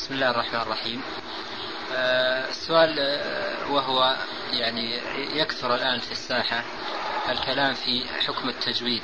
بسم الله الرحمن الرحيم. السؤال وهو يعني يكثر الآن في الساحة الكلام في حكم التجويد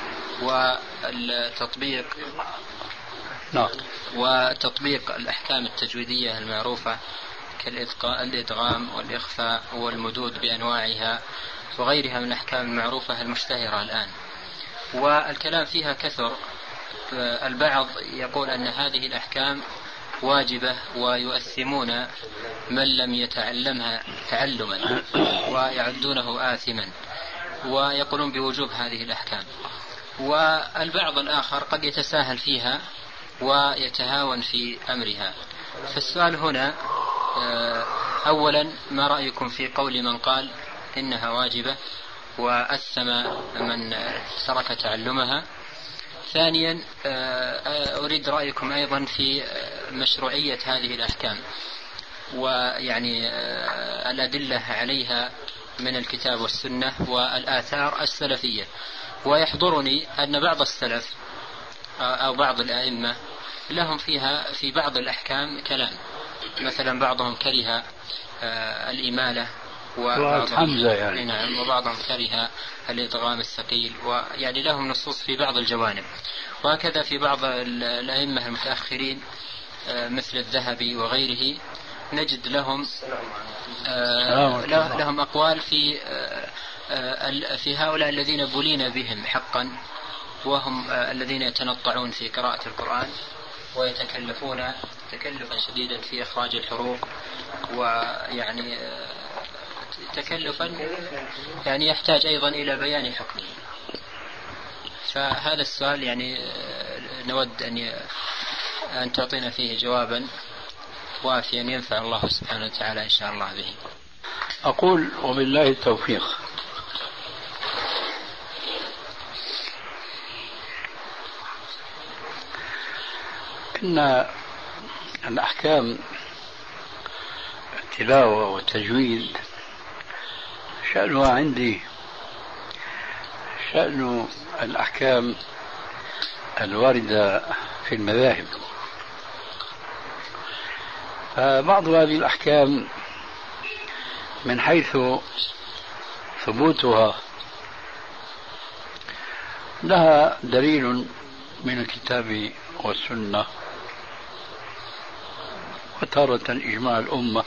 وتطبيق الأحكام التجويدية المعروفة كالإدغام والإخفاء والمدود بأنواعها وغيرها من الأحكام المعروفة المشتهرة الآن، والكلام فيها كثر. البعض يقول أن هذه الأحكام واجبة ويؤثمون من لم يتعلمها تعلما ويعدونه آثما، ويقولون بوجوب هذه الأحكام. والبعض الآخر قد يتساهل فيها ويتهاون في أمرها. فالسؤال هنا أولا، ما رأيكم في قول من قال إنها واجبة وأثم من ترك تعلمها؟ ثانيا، أريد رأيكم أيضا في مشروعية هذه الأحكام ويعني الأدلة عليها من الكتاب والسنة والآثار السلفية. ويحضرني أن بعض السلف أو بعض الأئمة لهم فيها في بعض الأحكام كلام، مثلا بعضهم كره الإمالة وبعضهم كره الإدغام الثقيل، ويعني لهم نصوص في بعض الجوانب. وهكذا في بعض الأئمة المتأخرين مثل الذهبي وغيره نجد لهم أقوال في هؤلاء الذين بلين بهم حقا، وهم الذين يتنطعون في قراءة القرآن ويتكلفون تكلفا شديدا في إخراج الحروف، ويعني تكلفا يعني يحتاج أيضا إلى بيان حكمه. فهذا السؤال يعني نود أن تعطينا فيه جوابا وافيا ينفع الله سبحانه وتعالى إن شاء الله به. أقول وبالله التوفيق. إن الأحكام التلاوة والتجويد شأنها عندي شأن الأحكام الواردة في المذاهب. فبعض هذه الأحكام من حيث ثبوتها لها دليل من الكتاب والسنة، وتارة إجماع الأمة،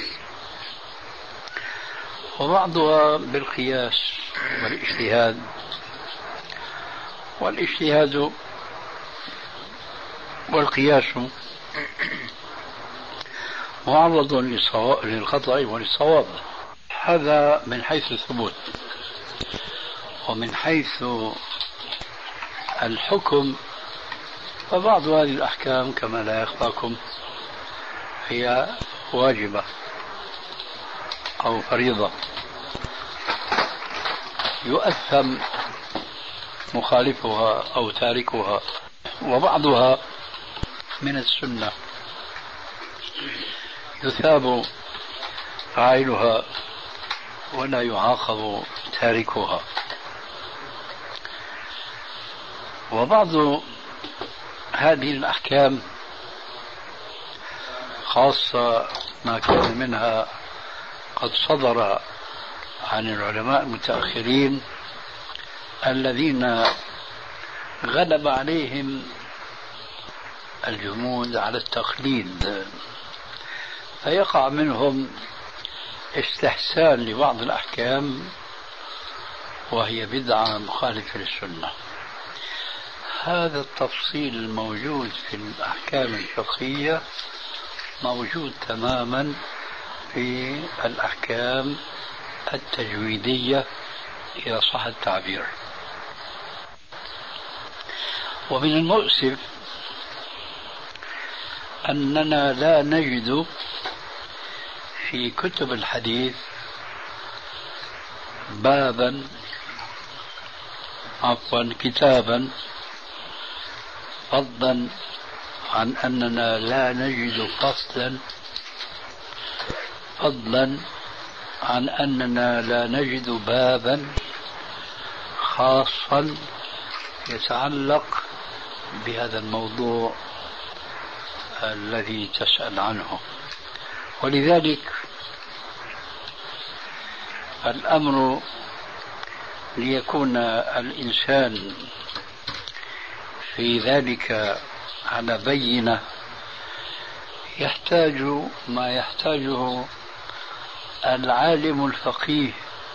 وبعضها بالقياس والاجتهاد. والاجتهاد والقياس معرض للخطأ وللصواب. هذا من حيث الثبوت. ومن حيث الحكم فبعض هذه الأحكام كما لا يخفاكم هي واجبة أو فريضة يؤثم مخالفها أو تاركها، وبعضها من السنة يثاب فاعلها ولا يعاقب تاركها. وبعض هذه الأحكام خاصة ما كان منها قد صدر عن العلماء المتأخرين الذين غلب عليهم الجمود على التقليد، فيقع منهم استحسان لبعض الأحكام وهي بدعة مخالفة للسنة. هذا التفصيل الموجود في الأحكام الفقهية موجود تماما في الأحكام التجويدية إذا صح التعبير. ومن المؤسف أننا لا نجد في كتب الحديث كتابا، فضلا عن أننا لا نجد فصلا، فضلا عن أننا لا نجد بابا خاصا يتعلق بهذا الموضوع الذي تسأل عنه. ولذلك الأمر ليكون الإنسان في ذلك على بينة يحتاج ما يحتاجه العالم الفقيه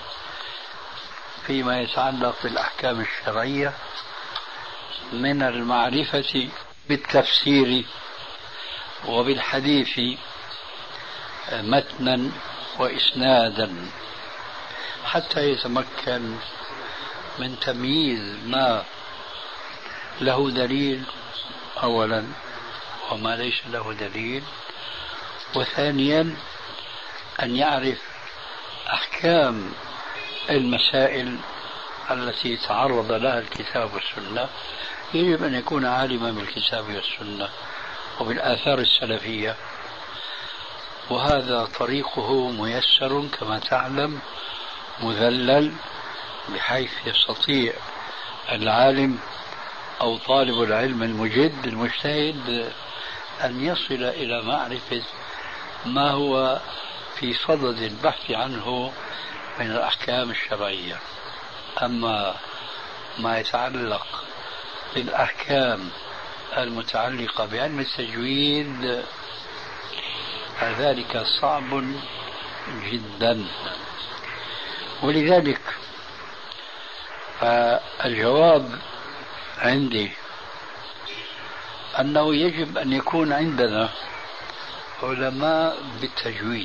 فيما يتعلق بالأحكام الشرعية من المعرفة بالتفسير وبالحديث متنا وإسنادا، حتى يتمكن من تمييز ما له دليل أولا وما ليس له دليل، وثانيا أن يعرف أحكام المسائل التي تعرض لها الكتاب والسنة. يجب أن يكون عالما بالكتاب والسنة وبالآثار السلفية، وهذا طريقه ميسر كما تعلم، مذلل، بحيث يستطيع العالم أو طالب العلم المجد المجتهد أن يصل إلى معرفة ما هو في صدد البحث عنه من الأحكام الشرعية. أما ما يتعلق بالأحكام المتعلقة بعلم التجويد فذلك صعب جدا. ولذلك فالجواب عندي أنه يجب أن يكون عندنا علماء بالتجويد،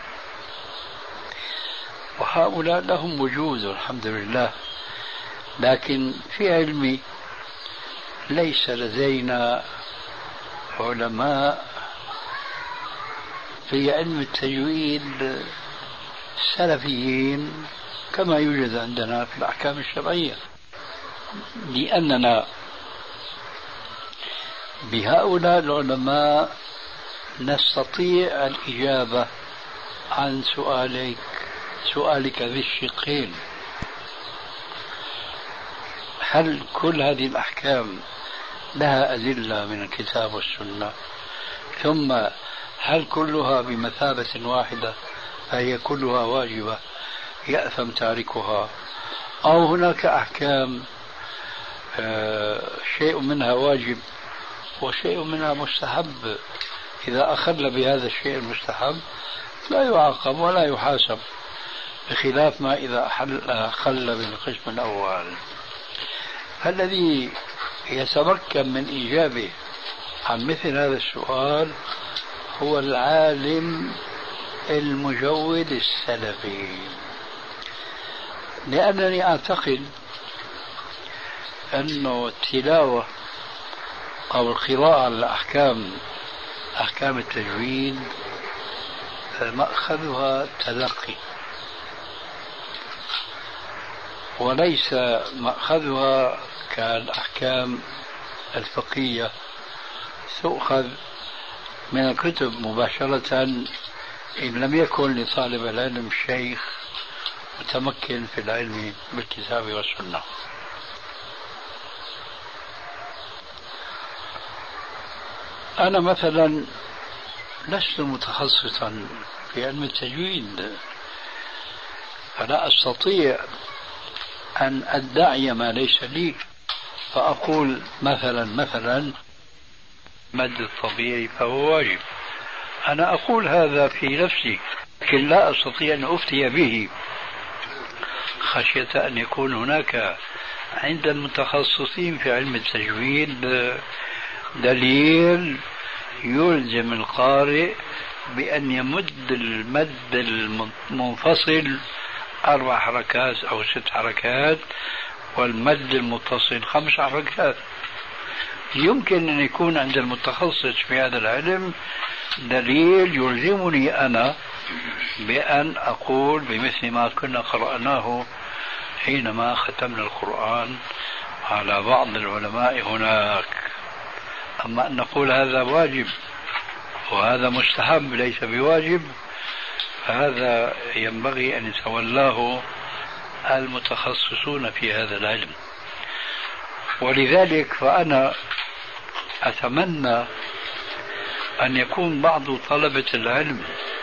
وهؤلاء لهم وجود الحمد لله، لكن في علمي ليس لدينا علماء في علم التجويد سلفيين كما يوجد عندنا في الأحكام الشرعية، لأننا بهؤلاء العلماء نستطيع الإجابة عن سؤالك ذي الشقين: هل كل هذه الأحكام لها أدلة من الكتاب والسنة؟ ثم هل كلها بمثابة واحدة فهي كلها واجبة يأثم تاركها، أو هناك أحكام شيء منها واجب وشيء منها مستحب، إذا أخل بهذا الشيء المستحب لا يعاقب ولا يحاسب، بخلاف ما إذا أخل بالقسم الأول. فالذي يتمكن من إجابة عن مثل هذا السؤال هو العالم المجود السلفي، لأنني أعتقد أن التلاوة أو القراءة على أحكام التجويد مأخذها تلقي، وليس مأخذها كالأحكام الفقهية تؤخذ من الكتب مباشرة إن لم يكن لطالب العلم شيخ متمكن في العلم بالكتاب والسنة. أنا مثلا لست متخصصا في علم التجويد، فلا أستطيع أن أدعي ما ليس لي، فأقول مثلا مد الطبيعي فهو واجب. أنا أقول هذا في نفسي، لكن لا أستطيع أن أفتي به خشية أن يكون هناك عند المتخصصين في علم التجويد دليل يلزم القارئ بأن يمد المد المنفصل 4 حركات أو 6 حركات والمد المتصل 5 حركات. يمكن أن يكون عند المتخصص في هذا العلم دليل يلزمني أنا بأن أقول بمثل ما كنا قرأناه حينما ختمنا القرآن على بعض العلماء هناك. أما أن نقول هذا واجب وهذا مستحب ليس بواجب، فهذا ينبغي أن يتولاه المتخصصون في هذا العلم. ولذلك فأنا أتمنى أن يكون بعض طلبة العلم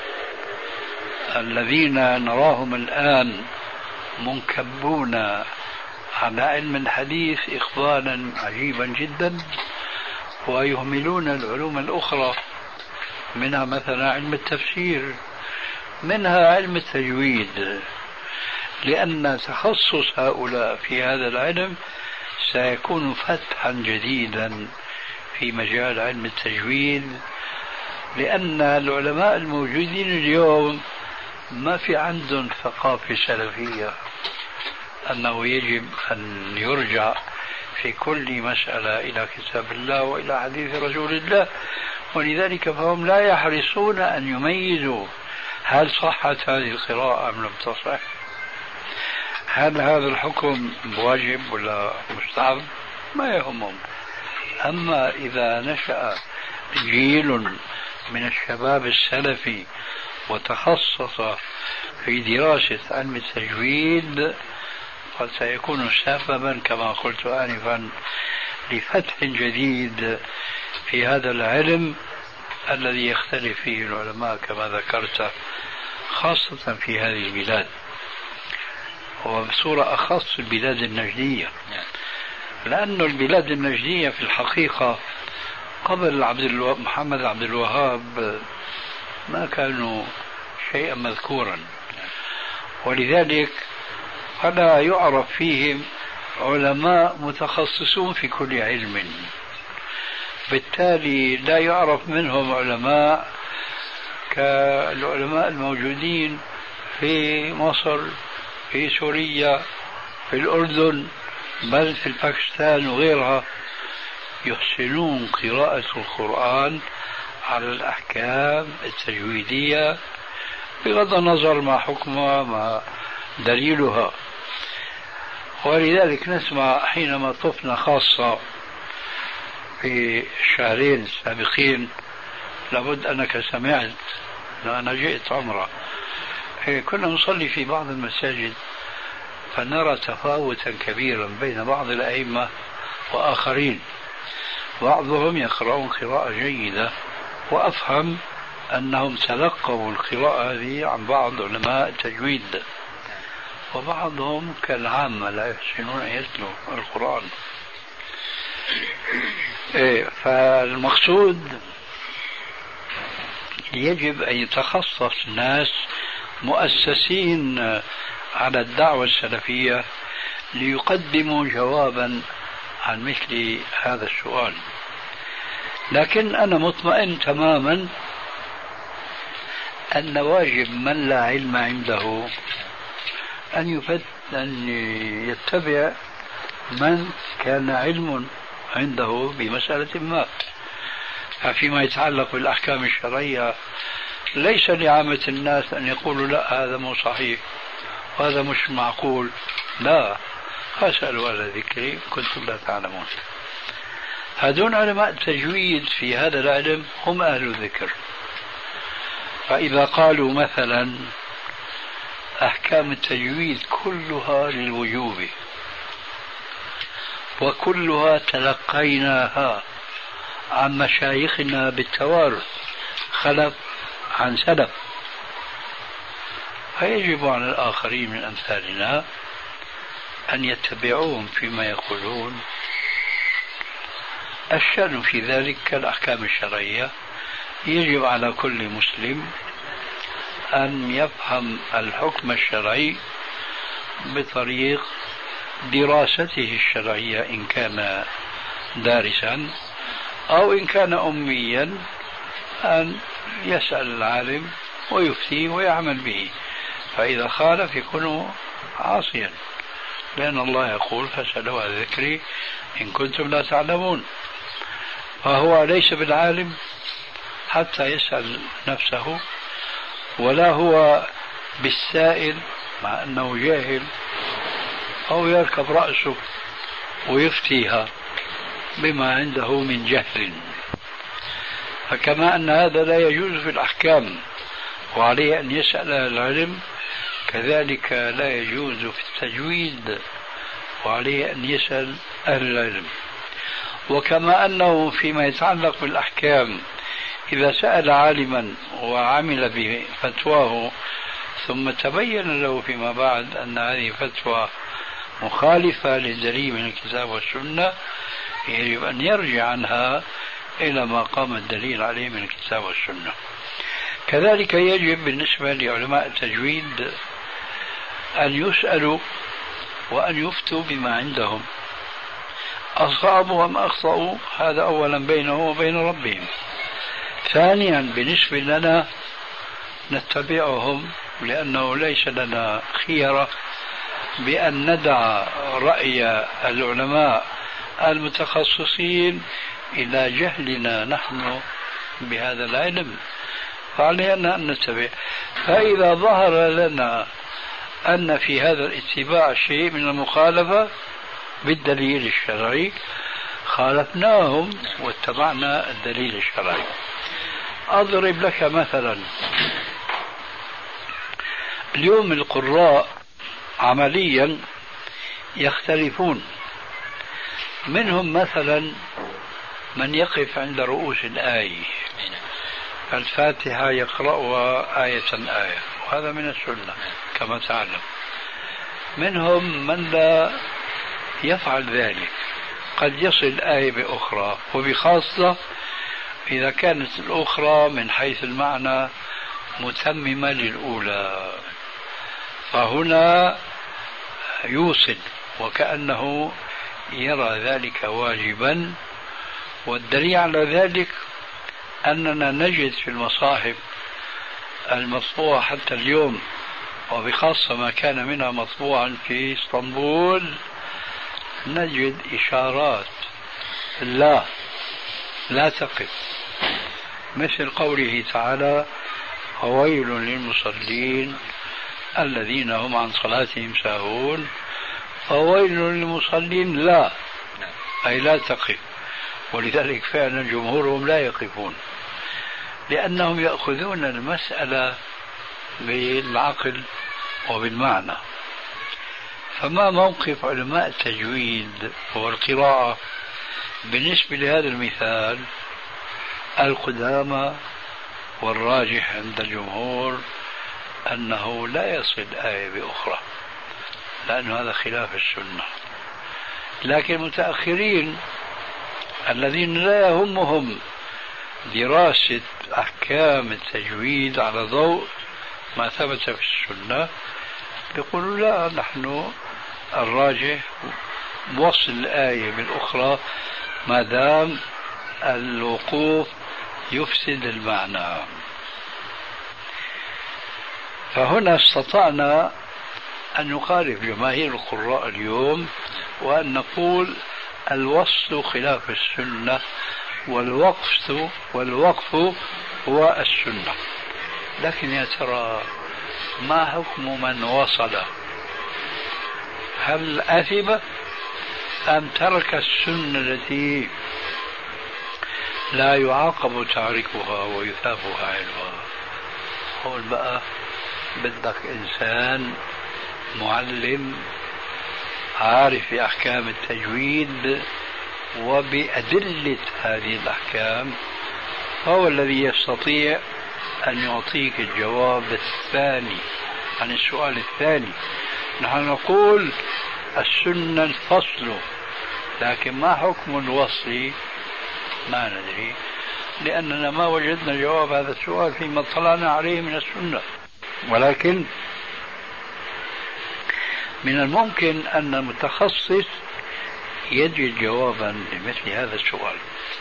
الذين نراهم الآن منكبون على علم الحديث إقبالا عجيبا جدا، ويهملون العلوم الأخرى، منها مثلا علم التفسير، منها علم التجويد، لأن تخصص هؤلاء في هذا العلم سيكون فتحا جديدا في مجال علم التجويد، لأن العلماء الموجودين اليوم ما في عندهم ثقافة سلفية أنه يجب أن يرجع في كل مسألة إلى كتاب الله وإلى حديث رسول الله، ولذلك فهم لا يحرصون أن يميزوا هل صحت هذه القراءة أم لم تصح، هل هذا الحكم واجب ولا مستحب، ما يهمهم. أما إذا نشأ جيل من الشباب السلفي وتخصص في دراسة علم التجويد قد سيكون سببا كما قلت آنفا لفتح جديد في هذا العلم الذي يختلف فيه العلماء كما ذكرت، خاصة في هذه البلاد، وبصورة أخص البلاد النجدية، لأن البلاد النجدية في الحقيقة قبل محمد عبد الوهاب ما كانوا شيئا مذكورا، ولذلك فلا يعرف فيهم علماء متخصصون في كل علم، بالتالي لا يعرف منهم علماء كالعلماء الموجودين في مصر، في سوريا، في الأردن، بل في باكستان وغيرها، يحسنون قراءة القرآن على الأحكام التجويدية بغض النظر ما حكمها ما دليلها. ولذلك نسمع حينما طفنا خاصة في الشهرين السابقين، لابد أنك سمعت أنا جئت عمرة، كنا نصلي في بعض المساجد فنرى تفاوتا كبيرا بين بعض الأئمة وآخرين، بعضهم يقرؤون قراءة جيدة وأفهم أنهم تلقوا القراءة هذه عن بعض علماء التجويد، وبعضهم كالعامة لا يحسنون أن يتلوا القرآن. فالمقصود يجب أن يتخصص ناس مؤسسين على الدعوة السلفية ليقدموا جوابا عن مثل هذا السؤال. لكن أنا مطمئن تماما أن واجب من لا علم عنده أن يتبع من كان علم عنده بمسألة ما. فيما يتعلق بالأحكام الشرعية ليس لعامة الناس أن يقولوا لا هذا مو صحيح وهذا مش معقول، لا، فاسألوا أهل الذكر كنتم لا تعلمون. هذون علماء التجويد في هذا العلم هم أهل الذكر، فإذا قالوا مثلا أحكام التجويد كلها للوجوب وكلها تلقيناها عن مشايخنا بالتوارث خلف عن سلف، فيجب على الآخرين من أمثالنا أن يتبعوهم فيما يقولون. الشأن في ذلك كالأحكام الشرعية، يجب على كل مسلم أن يفهم الحكم الشرعي بطريق دراسته الشرعية إن كان دارسا، أو إن كان أميا أن يسأل العالم ويفتي ويعمل به، فإذا خالف يكون عاصيا، لأن الله يقول فاسألوا أهل الذكر إن كنتم لا تعلمون. فهو ليس بالعالم حتى يسأل نفسه، ولا هو بالسائل مع أنه جاهل أو يركب رأسه ويفتيها بما عنده من جهل. فكما أن هذا لا يجوز في الأحكام وعليه أن يسأل العلم، كذلك لا يجوز في التجويد وعليه أن يسأل أهل العلم. وكما أنه فيما يتعلق بالأحكام إذا سأل عالما وعمل بفتواه ثم تبين له فيما بعد أن هذه فتوى مخالفة للدليل من الكتاب والسنة، يجب أن يرجع عنها إلى ما قام الدليل عليه من الكتاب والسنة. كذلك يجب بالنسبة لعلماء التجويد أن يسألوا وأن يفتوا بما عندهم، أصابوا أم أخطأوا هذا أولا بينه وبين ربهم. ثانيا بالنسبة لنا نتبعهم، لأنه ليس لنا خيرة بأن ندع رأي العلماء المتخصصين إلى جهلنا نحن بهذا العلم، فعلينا أن نتبع. فإذا ظهر لنا أن في هذا الاتباع شيء من المخالفة بالدليل الشرعي خالفناهم واتبعنا الدليل الشرعي. أضرب لك مثلا، اليوم القراء عمليا يختلفون، منهم مثلا من يقف عند رؤوس الآية، الفاتحة يقرأها آية آية، وهذا من السنة كما تعلم. منهم من لا يفعل ذلك، قد يصل آية بأخرى، وبخاصة إذا كانت الأخرى من حيث المعنى متممة للأولى، فهنا يوصل وكأنه يرى ذلك واجبا. والدليل على ذلك أننا نجد في المصاحف المطبوعة حتى اليوم، وبخاصة ما كان منها مطبوعا في اسطنبول، نجد إشارات لا تقف، مثل قوله تعالى: وويل للمصلين الذين هم عن صلاتهم ساهون. فويل للمصلين لا، أي لا تقف. ولذلك فعلا جمهورهم لا يقفون، لأنهم يأخذون المسألة بالعقل وبالمعنى. فما موقف علماء التجويد والقراءة بالنسبة لهذا المثال؟ القدامى والراجح عند الجمهور أنه لا يصل آية بأخرى، لأن هذا خلاف السنة. لكن المتأخرين الذين لا يهمهم دراسة أحكام التجويد على ضوء ما ثبت في السنة يقولوا لا، نحن الراجح وصل الآية بالأخرى ما دام الوقوف يفسد المعنى. فهنا استطعنا أن نخالف جماهير القراء اليوم وأن نقول الوصل خلاف السنة، والوقف هو السنة. لكن يا ترى ما حكم من وصل؟ هل أثم أم ترك السنة التي لا يعاقب تاركها ويثاب فاعلها؟ قول بقى بدك إنسان معلم عارف بأحكام التجويد وبأدلة هذه الأحكام، هو الذي يستطيع أن يعطيك الجواب الثاني عن السؤال الثاني. نحن نقول السنة الفصل، لكن ما حكم الوصل ما ندري، لأننا ما وجدنا جواب هذا السؤال فيما اطلعنا عليه من السنة. ولكن من الممكن أن المتخصص يجد جوابا لمثل هذا السؤال.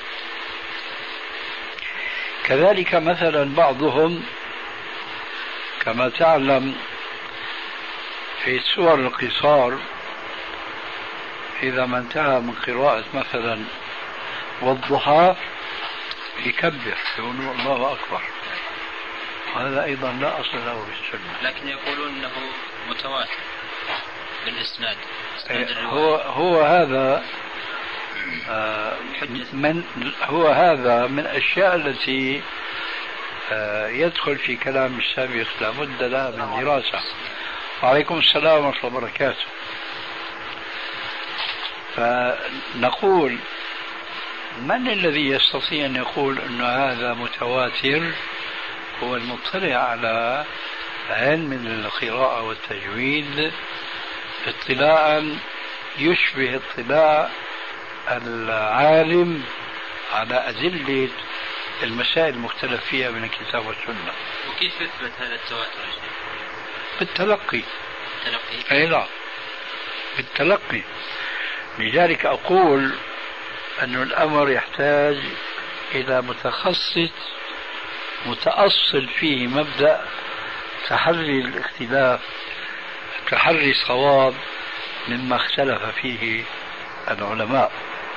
كذلك مثلا بعضهم كما تعلم في سور القصار إذا ما انتهى من قراءة مثلا والضحى يكبر يقول الله أكبر، هذا أيضا لا أصل له في السنة. لكن يقولون أنه متواتر بالإسناد. هو هذا من الأشياء التي يدخل في كلام السابق لابد لها من دراسة. وعليكم السلام ورحمة الله وبركاته. فنقول من الذي يستطيع أن يقول أن هذا متواتر؟ هو المطلع على علم القراءة والتجويد اطلاعا يشبه اطلاع العالم على أدلة المسائل المختلف فيها من الكتاب والسنة. وكيف يثبت هذا التواتر؟ بالتلقي. التلقي؟ أي لا، بالتلقي. لذلك أقول أن الأمر يحتاج إلى متخصص متأصل فيه مبدأ تحري الاختلاف، تحري الصواب مما اختلف فيه العلماء.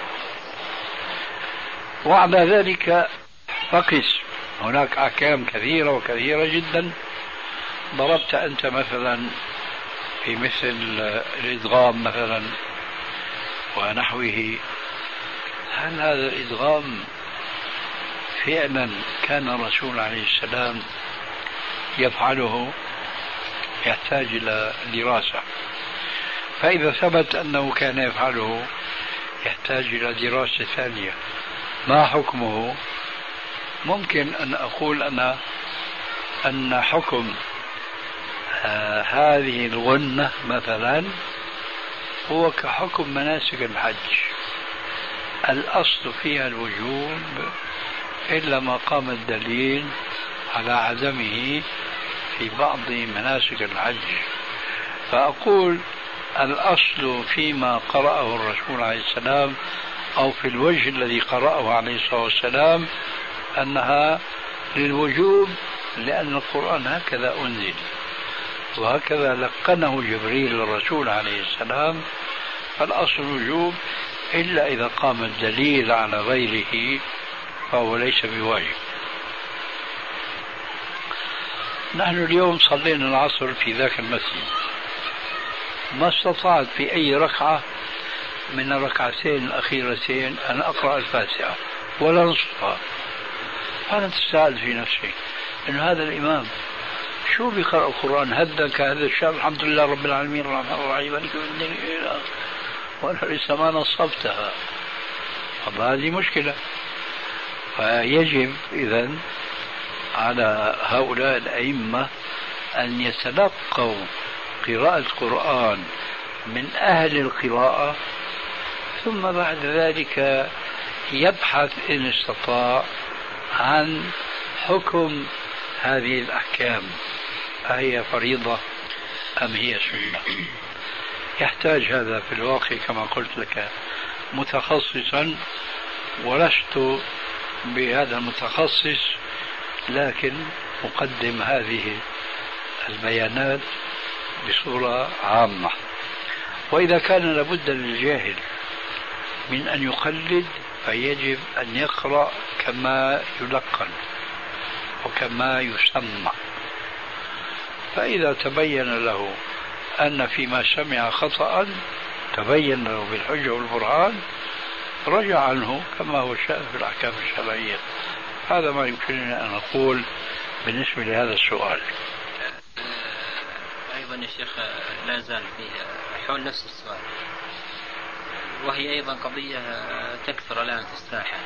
وعلى ذلك فقس، هناك أحكام كثيرة وكثيرة جدا. ضربت أنت مثلا في مثل الإدغام مثلا ونحوه، هل هذا الإدغام فعلا كان الرسول عليه السلام يفعله؟ يحتاج إلى دراسة. فإذا ثبت أنه كان يفعله يحتاج إلى دراسة ثانية. ما حكمه؟ ممكن أن أقول أنا أن حكم هذه الغنة مثلا هو كحكم مناسك الحج، الأصل فيها الوجوب إلا ما قام الدليل على عدمه في بعض مناسك الحج. فأقول الأصل فيما قرأه الرسول عليه السلام أو في الوجه الذي قرأه عليه الصلاة والسلام أنها للوجوب، لأن القرآن هكذا أنزل وهكذا لقنه جبريل للرسول عليه السلام، فالأصل الوجوب إلا إذا قام الدليل على غيره فهو ليس بواجب. نحن اليوم صلينا العصر في ذاك المسجد، ما استطعت في أي ركعة من الركعتين الأخيرتين أن أقرأ الفاتحة ولا نصفها. أنا تساءل في نفسي أن هذا الإمام شو بيقرأ القرآن هدا كهذا الشهر، الحمد لله رب العالمين الرحمن الرحيم مالك يوم الدين، وأنا لسه ما نصبتها. طب هذه مشكلة. فيجب إذن على هؤلاء الأئمة أن يتلقوا قراءة القرآن من أهل القراءة، ثم بعد ذلك يبحث إن استطاع عن حكم هذه الأحكام، أهي فريضة أم هي سنة. يحتاج هذا في الواقع كما قلت لك متخصصا، ولست بهذا المتخصص، لكن أقدم هذه البيانات بصورة عامة. وإذا كان لابد للجاهل من أن يقلد فيجب أن يقرأ كما يلقن وكما يسمع. فإذا تبين له أن فيما سمع خطأ تبين له بالحجة والبرهان رجع عنه كما هو الشأن في الأحكام الشرعية. هذا ما يمكنني أن أقول بالنسبة لهذا السؤال. أيضا يا شيخ لا زال في حول نفس السؤال، وهي أيضا قضية تكثر الآن في الساحة.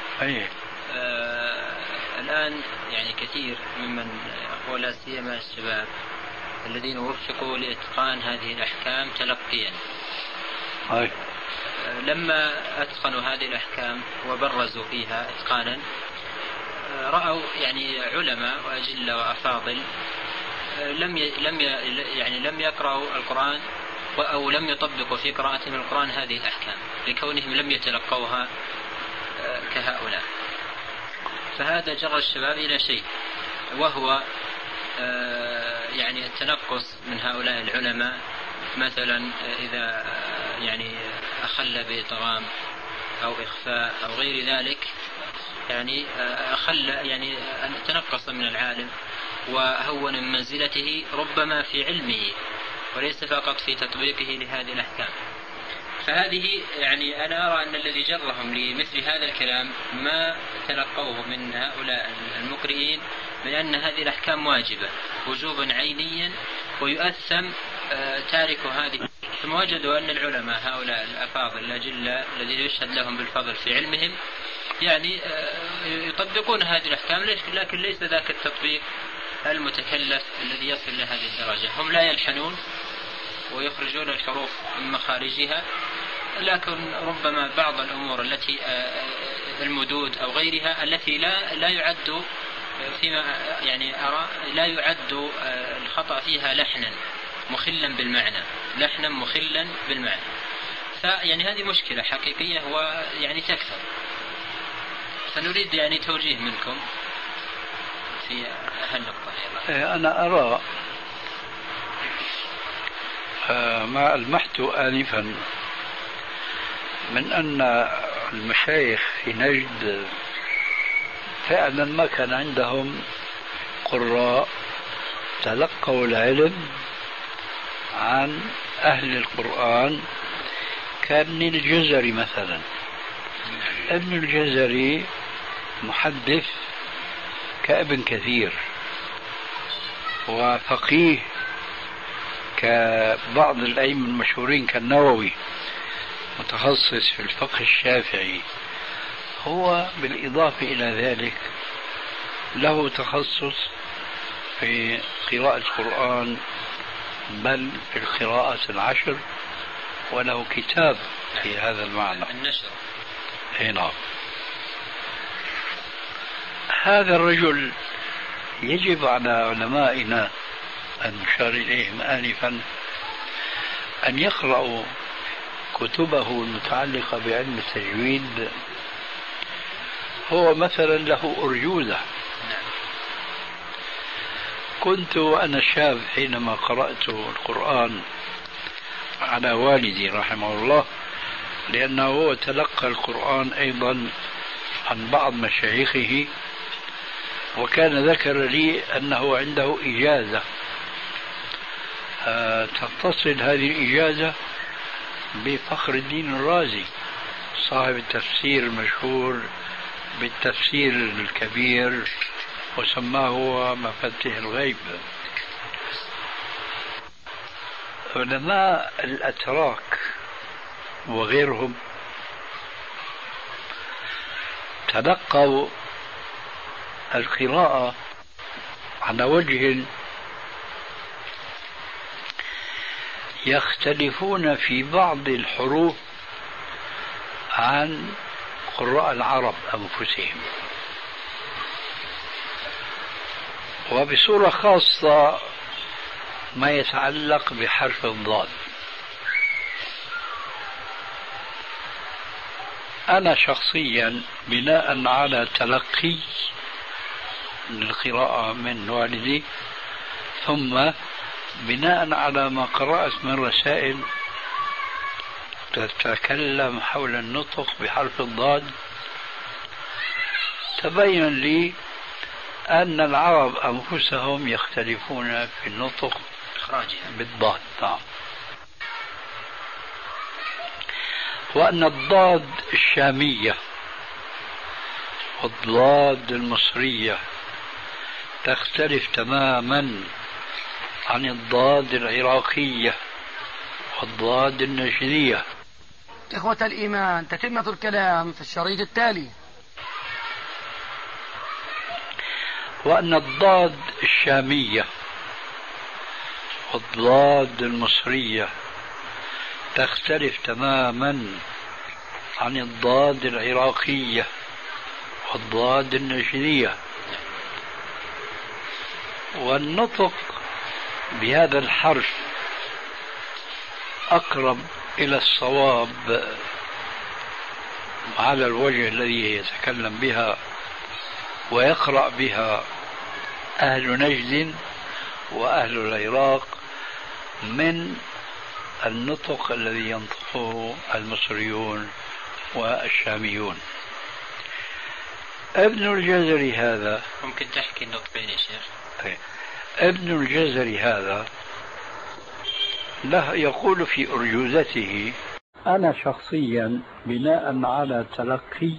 الآن يعني كثير ممن ولا سيما الشباب الذين وفقوا لإتقان هذه الأحكام تلقيا، لما أتقنوا هذه الأحكام وبرزوا فيها إتقانا رأوا يعني علماء وأجلة وأفاضل لم يقرأوا القرآن أو لم يطبقوا في قراءتهم القرآن هذه الأحكام لكونهم لم يتلقوها كهؤلاء. فهذا جرى الشباب إلى شيء، وهو يعني التنقص من هؤلاء العلماء، مثلا إذا يعني أخل بإطرام أو إخفاء أو غير ذلك، يعني أخل يعني تنقص من العالم وهون من منزلته ربما في علمه وليس فقط في تطبيقه لهذه الأحكام. فهذه يعني أنا أرى أن الذي جرهم لمثل هذا الكلام ما تلقوه من هؤلاء المقرئين بأن هذه الأحكام واجبة وجوبا عينيا ويؤثم تارك هذه. ثم وجدوا أن العلماء هؤلاء الأفاضل الأجلة الذين يشهد لهم بالفضل في علمهم يعني يطبقون هذه الأحكام، لكن ليس ذاك التطبيق المتكلف الذي يصل لهذه الدرجة. هم لا يلحنون ويخرجون الحروف من مخارجها، لكن ربما بعض الأمور التي المدود أو غيرها التي لا يعد فيما يعني أرى لا يعد الخطأ فيها لحنا مخلا بالمعنى، لحنا مخلا بالمعنى. فيعني هذه مشكلة حقيقية ويعني تكثر، فنريد يعني توجيه منكم في هالنقطة. أنا أرى ما ألمحت آنفا من أن المشايخ في نجد فعلا ما كان عندهم قراء تلقوا العلم عن أهل القرآن كابن الجزري مثلا. ابن الجزري محدث كابن كثير، وفقيه كبعض الأئمة المشهورين كالنووي، متخصص في الفقه الشافعي. هو بالإضافة إلى ذلك له تخصص في قراءة القرآن، بل في القراءة العشر، وله كتاب في هذا المعنى النشر. نعم. هذا الرجل يجب على علمائنا المشار إليهم آنفا أن يقرأوا كتبه المتعلقة بعلم التجويد. هو مثلا له أرجوزة. كنت أنا شاب حينما قرأت القرآن على والدي رحمه الله، لأنه هو تلقى القرآن أيضا عن بعض مشايخه، وكان ذكر لي أنه عنده إجازة تتصل هذه الإجازة بفخر الدين الرازي صاحب التفسير المشهور بالتفسير الكبير، وسماه مفاتيح الغيب. علماء الأتراك وغيرهم تلقوا القراءة على وجه يختلفون في بعض الحروف عن قراء العرب أنفسهم، وبصورة خاصة ما يتعلق بحرف الضاد. أنا شخصيا بناء على تلقي القراءة من والدي، ثم بناء على ما قرأت من رسائل تتكلم حول النطق بحرف الضاد، تبين لي أن العرب أنفسهم يختلفون في النطق بالضاد. وأن الضاد الشامية والضاد المصرية تختلف تماما عن الضاد العراقية والضاد النجدية. إخوة الإيمان، تتمة الكلام في الشريط التالي. وأن الضاد الشامية والضاد المصرية تختلف تماما عن الضاد العراقية والضاد النجدية، والنطق بهذا الحرف أقرب إلى الصواب على الوجه الذي يتكلم بها ويقرأ بها أهل نجد وأهل العراق من النطق الذي ينطقه المصريون والشاميون. ابن الجزري هذا، ممكن تحكي النطقين يا شيخ؟ ابن الجزري هذا له يقول في أرجوزته: أنا شخصيا بناء على تلقي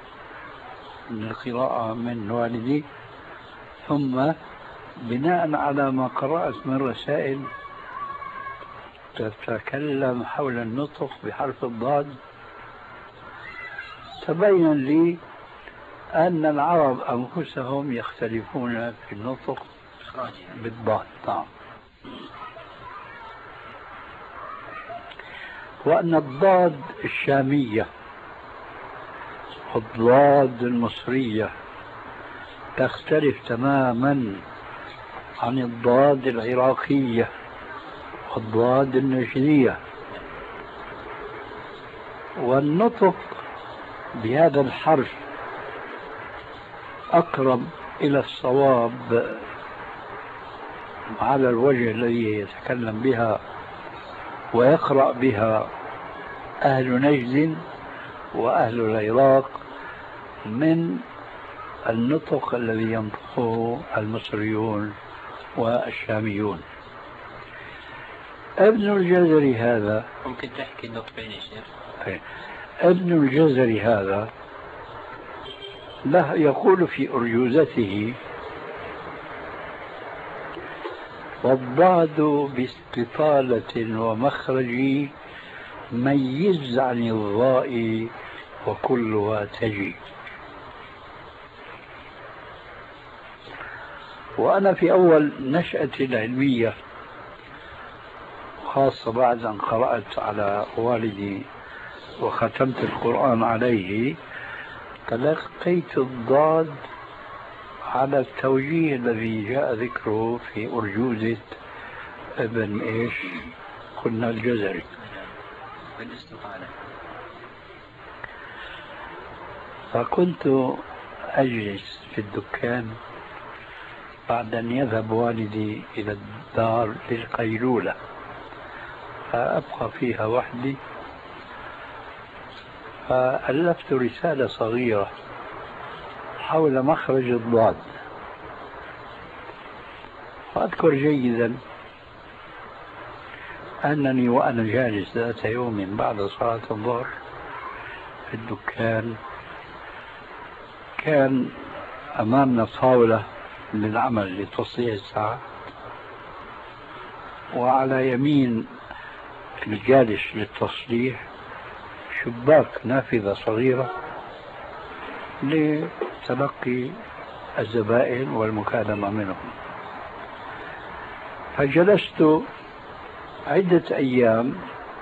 القراءة من والدي، ثم بناء على ما قرأت من رسائل تتكلم حول النطق بحرف الضاد، تبين لي أن العرب أنفسهم يختلفون في النطق بالضاد. نعم. وأن الضاد الشامية والضاد المصرية تختلف تماما عن الضاد العراقية والضاد النجدية، والنطق بهذا الحرف أقرب إلى الصواب على الوجه الذي يتكلم بها ويقرأ بها أهل نجد وأهل العراق من النطق الذي ينطقه المصريون والشاميون. ابن الجزري هذا، ممكن تحكي النطقين يا شيخ؟ ابن الجزري هذا له يقول في أرجوزته: والضاد باستطالة ومخرج ميز عن الضاء وكلها تجي. وأنا في أول نشأتي العلمية، خاصة بعد أن قرأت على والدي وختمت القرآن عليه، تلقيت الضاد على التوجيه الذي جاء ذكره في أرجوزة ابن قلنا الجزري بالاستطالة. فكنت أجلس في الدكان بعد أن يذهب والدي إلى الدار للقيلولة، فأبقى فيها وحدي، فألفت رسالة صغيرة حول مخرج الضاد. وأذكر جيدا أنني وأنا جالس ذات يوم بعد صلاة الظهر في الدكان، كان أمامنا طاولة للعمل لتصليح الساعة، وعلى يمين الجالس للتصليح شباك نافذة صغيرة لتلقي الزبائن والمكالمة منهم. فجلست عدة أيام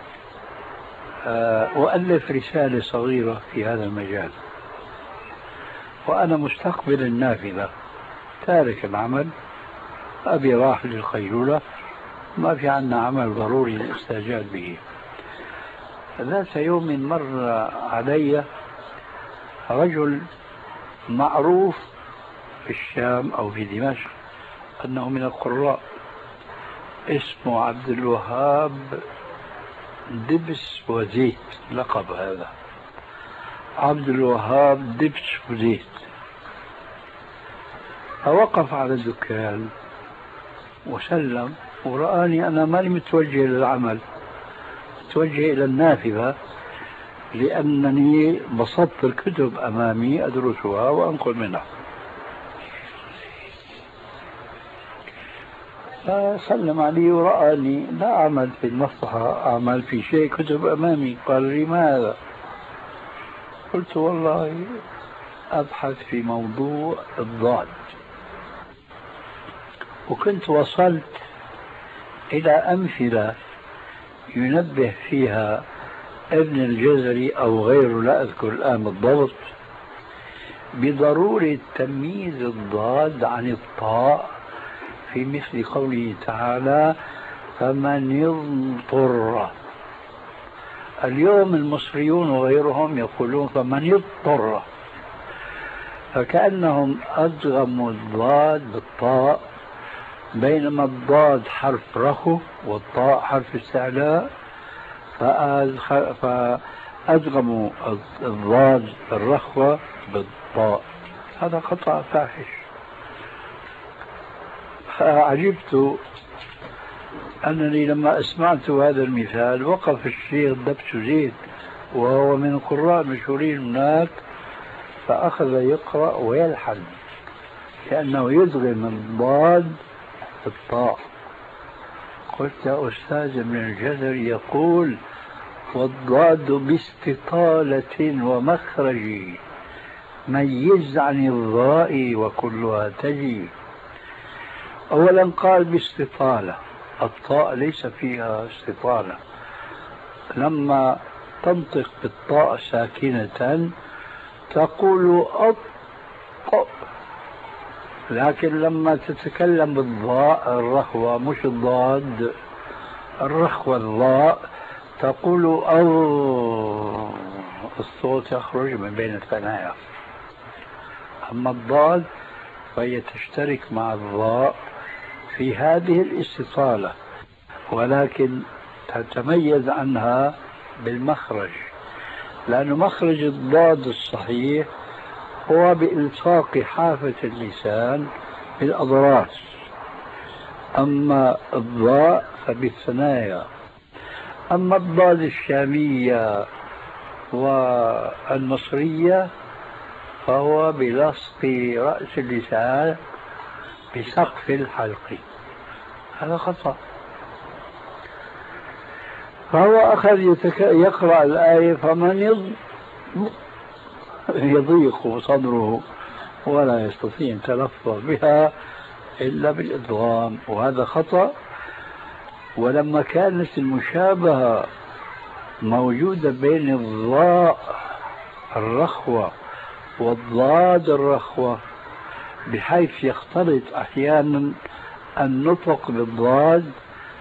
أؤلف رسالة صغيرة في هذا المجال، وأنا مستقبل النافذة تارك العمل، أبي راح للقيلولة، ما في عنا عمل ضروري للاستعجال به. ذات يوم مر علي رجل معروف في الشام أو في دمشق أنه من القراء، اسمه عبد الوهاب دبس وزيت، لقب هذا عبد الوهاب دبس وزيت. فوقف على الدكان وسلم، ورآني أنا ماني متوجه للعمل، متوجه إلى النافذة، لأنني بسطت الكتب أمامي أدرسها وأنقل منها. فسلم علي ورآني لا أعمل في المصلحة، أعمل في شيء، كتب أمامي. قال لي: ماذا؟ قلت: والله أبحث في موضوع الضاد. وكنت وصلت إلى أمثلة ينبه فيها ابن الجزري أو غيره، لا أذكر الآن بالضبط، بضرورة تمييز الضاد عن الطاء، في مثل قوله تعالى: فمن اضطر. اليوم المصريون وغيرهم يقولون فمن اضطر، فكأنهم أدغموا الضاد بالطاء، بينما الضاد حرف رخو والطاء حرف استعلاء، فأدغموا الضاد الرخوة بالطاء. هذا خطأ فاحش. فعجبت أنني لما أسمعت هذا المثال وقف الشيخ دبس زيت وهو من القراء المشهورين هناك، فأخذ يقرأ ويلحن كأنه يدغم الضاد بالطاء. قلت: يا أستاذ ابن الجزري يقول: والضاد باستطالة ومخرج ميز عن الضاء وكلها تجي. أولا قال باستطالة، الطاء ليس فيها استطالة، لما تنطق بالطاء ساكنة تقول أط، لكن لما تتكلم بالضاء الرخوة مش الضاد، الرخوة الضاء تقول أو، الصوت يخرج من بين الثنايا. أما الضاد فهي تشترك مع الضاء في هذه الاستطالة، ولكن تتميز عنها بالمخرج، لأن مخرج الضاد الصحيح هو بإلصاق حافة اللسان بالأضراس، أما الضاء فبالثنايا. أما الضاد الشامية والمصرية فهو بلصق رأس اللسان بسقف الحلق، هذا خطأ. فهو أخذ يقرأ الآية فمن يضيق صدره ولا يستطيع أن يتلفظ بها إلا بالإدغام، وهذا خطأ. ولما كانت المشابهة موجودة بين الضاء الرخوة والضاد الرخوة بحيث يختلط أحيانا النطق بالضاد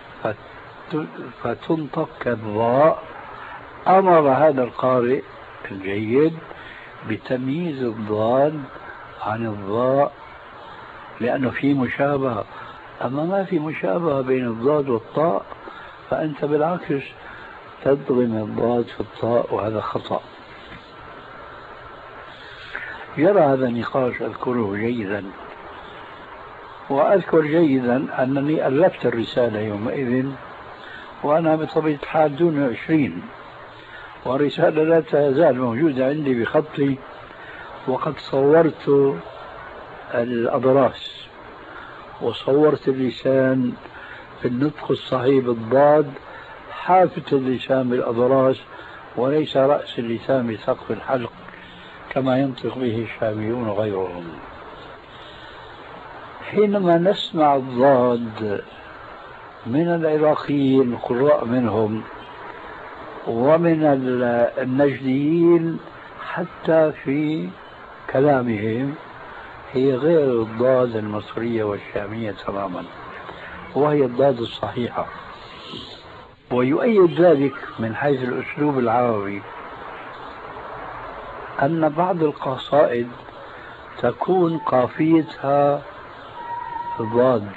فتنطق كالضاء، أمر هذا القارئ الجيد بتمييز الضاد عن الضاء لأنه في مشابهة. أما ما في مشابهة بين الضاد والطاء فأنت بالعكس تدغم الضاد في الطاء، وهذا خطأ. يرى هذا النقاش أذكره جيدا، وأذكر جيدا أنني ألفت الرسالة يومئذ وأنا بطبيعة الحال دون 20، والرسالة لا تزال موجودة عندي بخطي، وقد صورت الأضراس وصورت اللسان في النطق الصحيح بالضاد، حافة اللسان بالأضراس وليس رأس اللسان بسقف الحلق كما ينطق به الشاميون وغيرهم. حينما نسمع الضاد من العراقيين القراء منهم ومن النجديين حتى في كلامهم هي غير الضاد المصرية والشامية تماما، وهي الضاد الصحيحة. ويؤيد ذلك من حيث الأسلوب العربي أن بعض القصائد تكون قافيتها ضاد،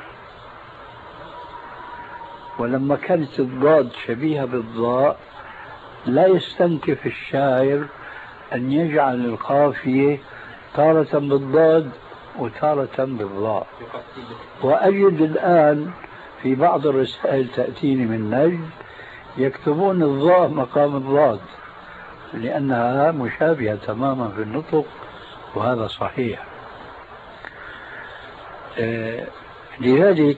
ولما كانت الضاد شبيهة بالضاء لا يستنكف الشاعر أن يجعل القافية تارة بالضاد وتارة بالضاء. وأجد الآن في بعض الرسائل تأتيني من نجد يكتبون الضاء مقام الضاد لأنها مشابهة تماما في النطق، وهذا صحيح. لذلك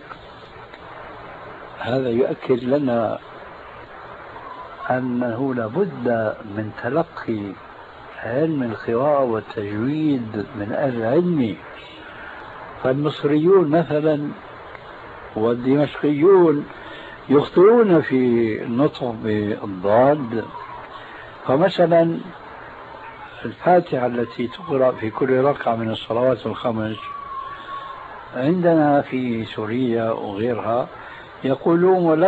هذا يؤكد لنا أنه لابد من تلقي علم القراءة والتجويد من أهل العلم. فالمصريون مثلا والدمشقيون يخطئون في النطق بالضاد، فمثلا الفاتحة التي تقرأ في كل ركعة من الصلوات الخمس عندنا في سوريا وغيرها يقولون ولا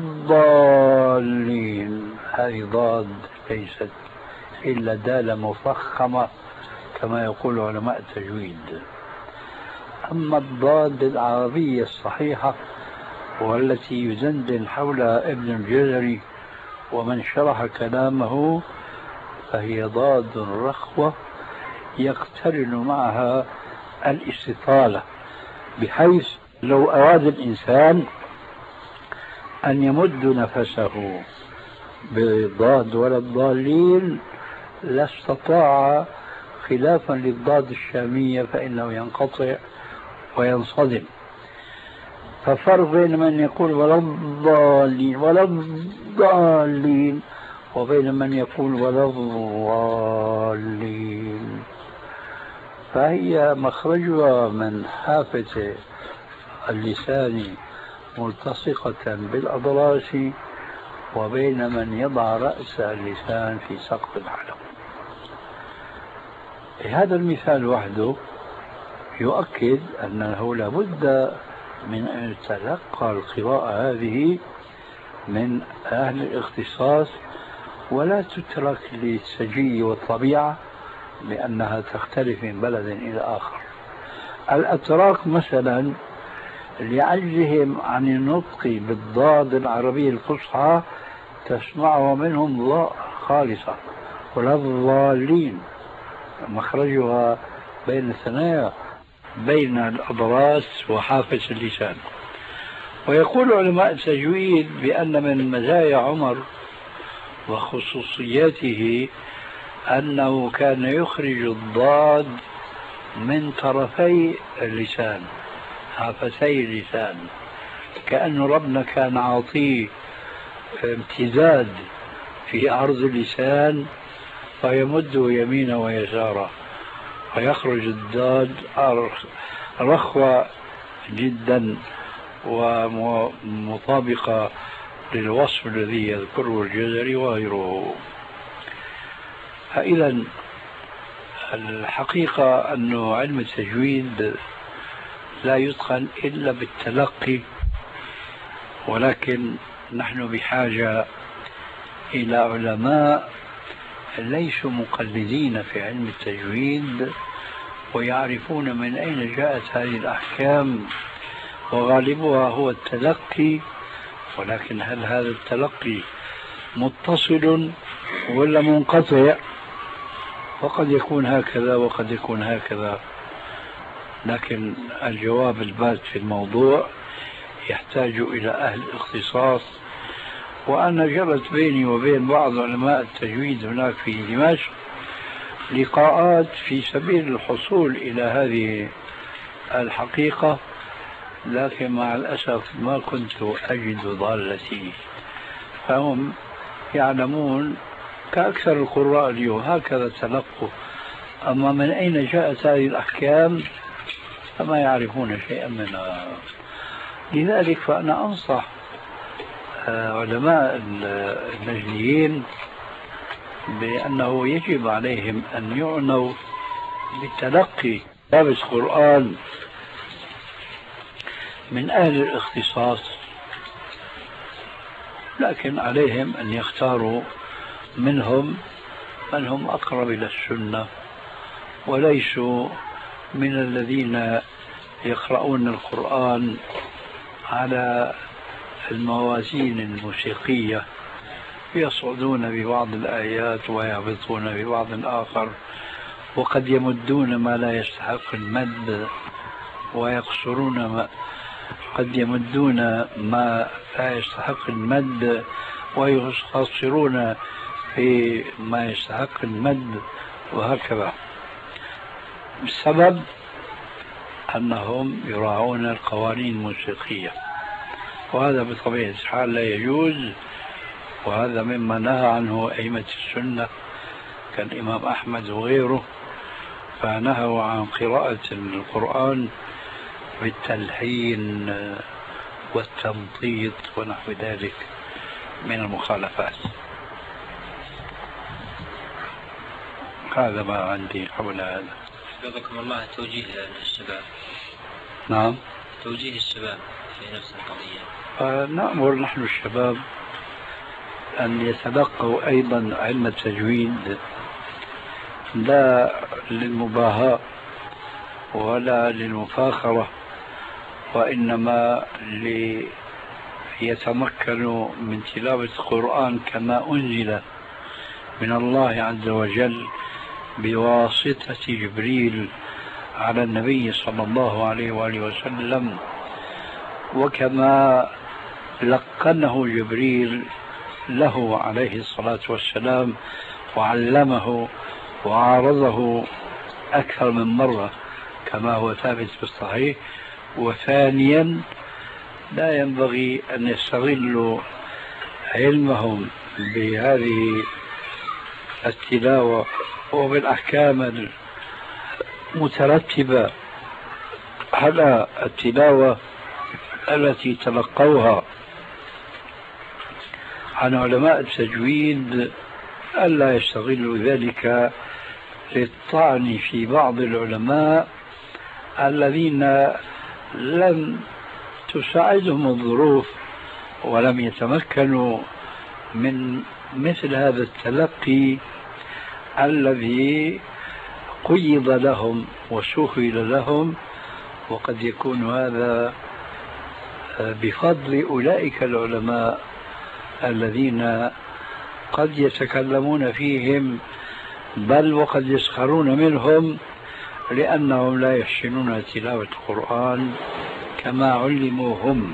الضالين، هذه ضاد ليست إلا دالة مفخمة كما يقول علماء التجويد. أما الضاد العربية الصحيحة والتي يدندن حولها ابن الجزري ومن شرح كلامه فهي ضاد رخوة يقترن معها الاستطالة، بحيث لو أراد الإنسان أن يمد نفسه بالضاد ولا الضالين لاستطاع، خلافا للضاد الشامية فإنه ينقطع وينصدم. ففرق بين من يقول ولا الضالين ولا الضالين وبين من يقول ولا الضالين. فهي مخرجها من حافة اللسان ملتصقة بالأضراس، وبين من يضع رأس اللسان في سقف الحلق. هذا المثال وحده يؤكد أنه لابد من أن يتلقى القراءة هذه من أهل الاختصاص، ولا تترك للسجي والطبيعة لأنها تختلف من بلد إلى آخر. الأتراك مثلا لعجزهم عن النطق بالضاد العربية الفصحى تسمعها منهم ضاء خالصة، ولا الضالين مخرجها بين الثنايا بين الأضراس وحافة اللسان. ويقول علماء التجويد بأن من مزايا عمر وخصوصياته أنه كان يخرج الضاد من طرفي اللسان، حافتي اللسان، كأن ربنا كان عاطيه امتداد في عرض اللسان فيمده يمينا ويسارا، فيخرج الضاد رخوة جدا ومطابقة للوصف الذي يذكره الجزري وغيره. فإذا الحقيقة أن علم التجويد لا يتقن إلا بالتلقي، ولكن نحن بحاجة إلى علماء ليسوا مقلدين في علم التجويد ويعرفون من أين جاءت هذه الأحكام، وغالبها هو التلقي. ولكن هل هذا التلقي متصل ولا منقطع؟ وقد يكون هكذا وقد يكون هكذا، لكن الجواب البات في الموضوع يحتاج إلى أهل اختصاص. وأنا جرت بيني وبين بعض علماء التجويد هناك في دمشق لقاءات في سبيل الحصول إلى هذه الحقيقة، لكن مع الأسف ما كنت أجد ضالتي. فهم يعلمون كأكثر القراء اليوم هكذا تلقوا، أما من أين جاءت هذه الأحكام فما يعرفون شيئا منها. لذلك فأنا أنصح علماء النجديين بأنه يجب عليهم أن يعنوا بالتلقي دارس قرآن من أهل الاختصاص، لكن عليهم أن يختاروا منهم من هم أقرب إلى السنة، وليسوا من الذين يقرؤون القرآن على الموازين الموسيقية، يصعدون ببعض الآيات ويهبطون ببعض الآخر، وقد يمدون ما لا يستحق المد ويقصرون ما قد يمدون ما لا يستحق المد ويقصرون في ما يستحق المد، وهكذا. السبب أنهم يراعون القوانين الموسيقية، وهذا بطبيعة الحال لا يجوز، وهذا مما نهى عنه أئمة السنة كالإمام أحمد وغيره، فنهوا عن قراءة القرآن بالتلحين والتمطيط ونحو ذلك من المخالفات. هذا ما عندي حول هذا. حفظكم الله توجيه للشباب. نعم، توجيه الشباب في نفس القضية. نأمر نحن الشباب أن يتلقوا أيضا علم التجويد لا للمباهاة ولا للمفاخرة، وإنما ليتمكنوا من تلاوة القرآن كما أنزل من الله عز وجل بواسطة جبريل على النبي صلى الله عليه وآله وسلم، وكما لقنه جبريل له عليه الصلاة والسلام وعلمه وعارضه أكثر من مرة كما هو ثابت في الصحيح. وثانيا لا ينبغي أن يستغلوا علمهم بهذه التلاوة وبالأحكام مترتبة على التلاوة التي تلقوها عن علماء التجويد ألا يستغلوا ذلك للطعن في بعض العلماء الذين لم تساعدهم الظروف ولم يتمكنوا من مثل هذا التلقي الذي قيض لهم وسهل لهم، وقد يكون هذا بفضل أولئك العلماء الذين قد يتكلمون فيهم بل وقد يسخرون منهم لأنهم لا يحسنون تلاوة القرآن كما علموا هم.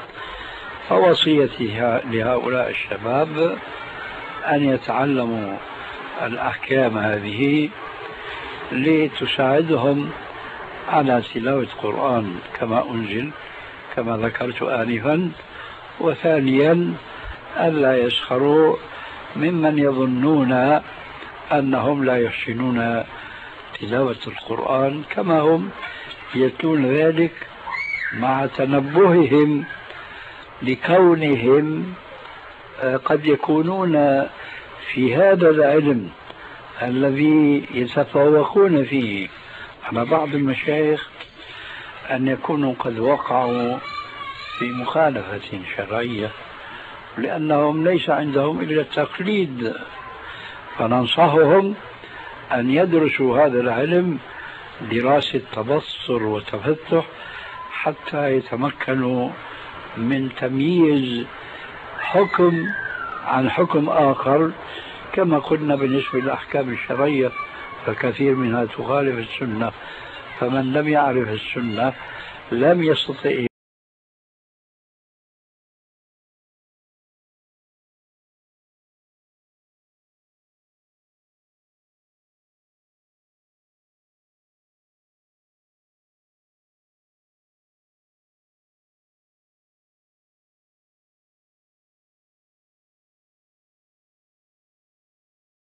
فوصيتي لهؤلاء الشباب أن يتعلموا الأحكام هذه لتساعدهم على تلاوة القرآن كما أنزل كما ذكرت آنفا، وثانيا ألا يسخروا ممن يظنون أنهم لا يحسنون تلاوة القرآن كما هم يتلون ذلك، مع تنبههم لكونهم قد يكونون في هذا العلم الذي يتفوقون فيه على بعض المشايخ أن يكونوا قد وقعوا في مخالفة شرعية، لأنهم ليس عندهم إلا التقليد. فننصحهم أن يدرسوا هذا العلم دراسة تبصر وتفتح حتى يتمكنوا من تمييز حكم عن حكم آخر. كما قلنا بالنسبة للأحكام الشرعية فكثير منها تخالف السنة، فمن لم يعرف السنة لم يستطع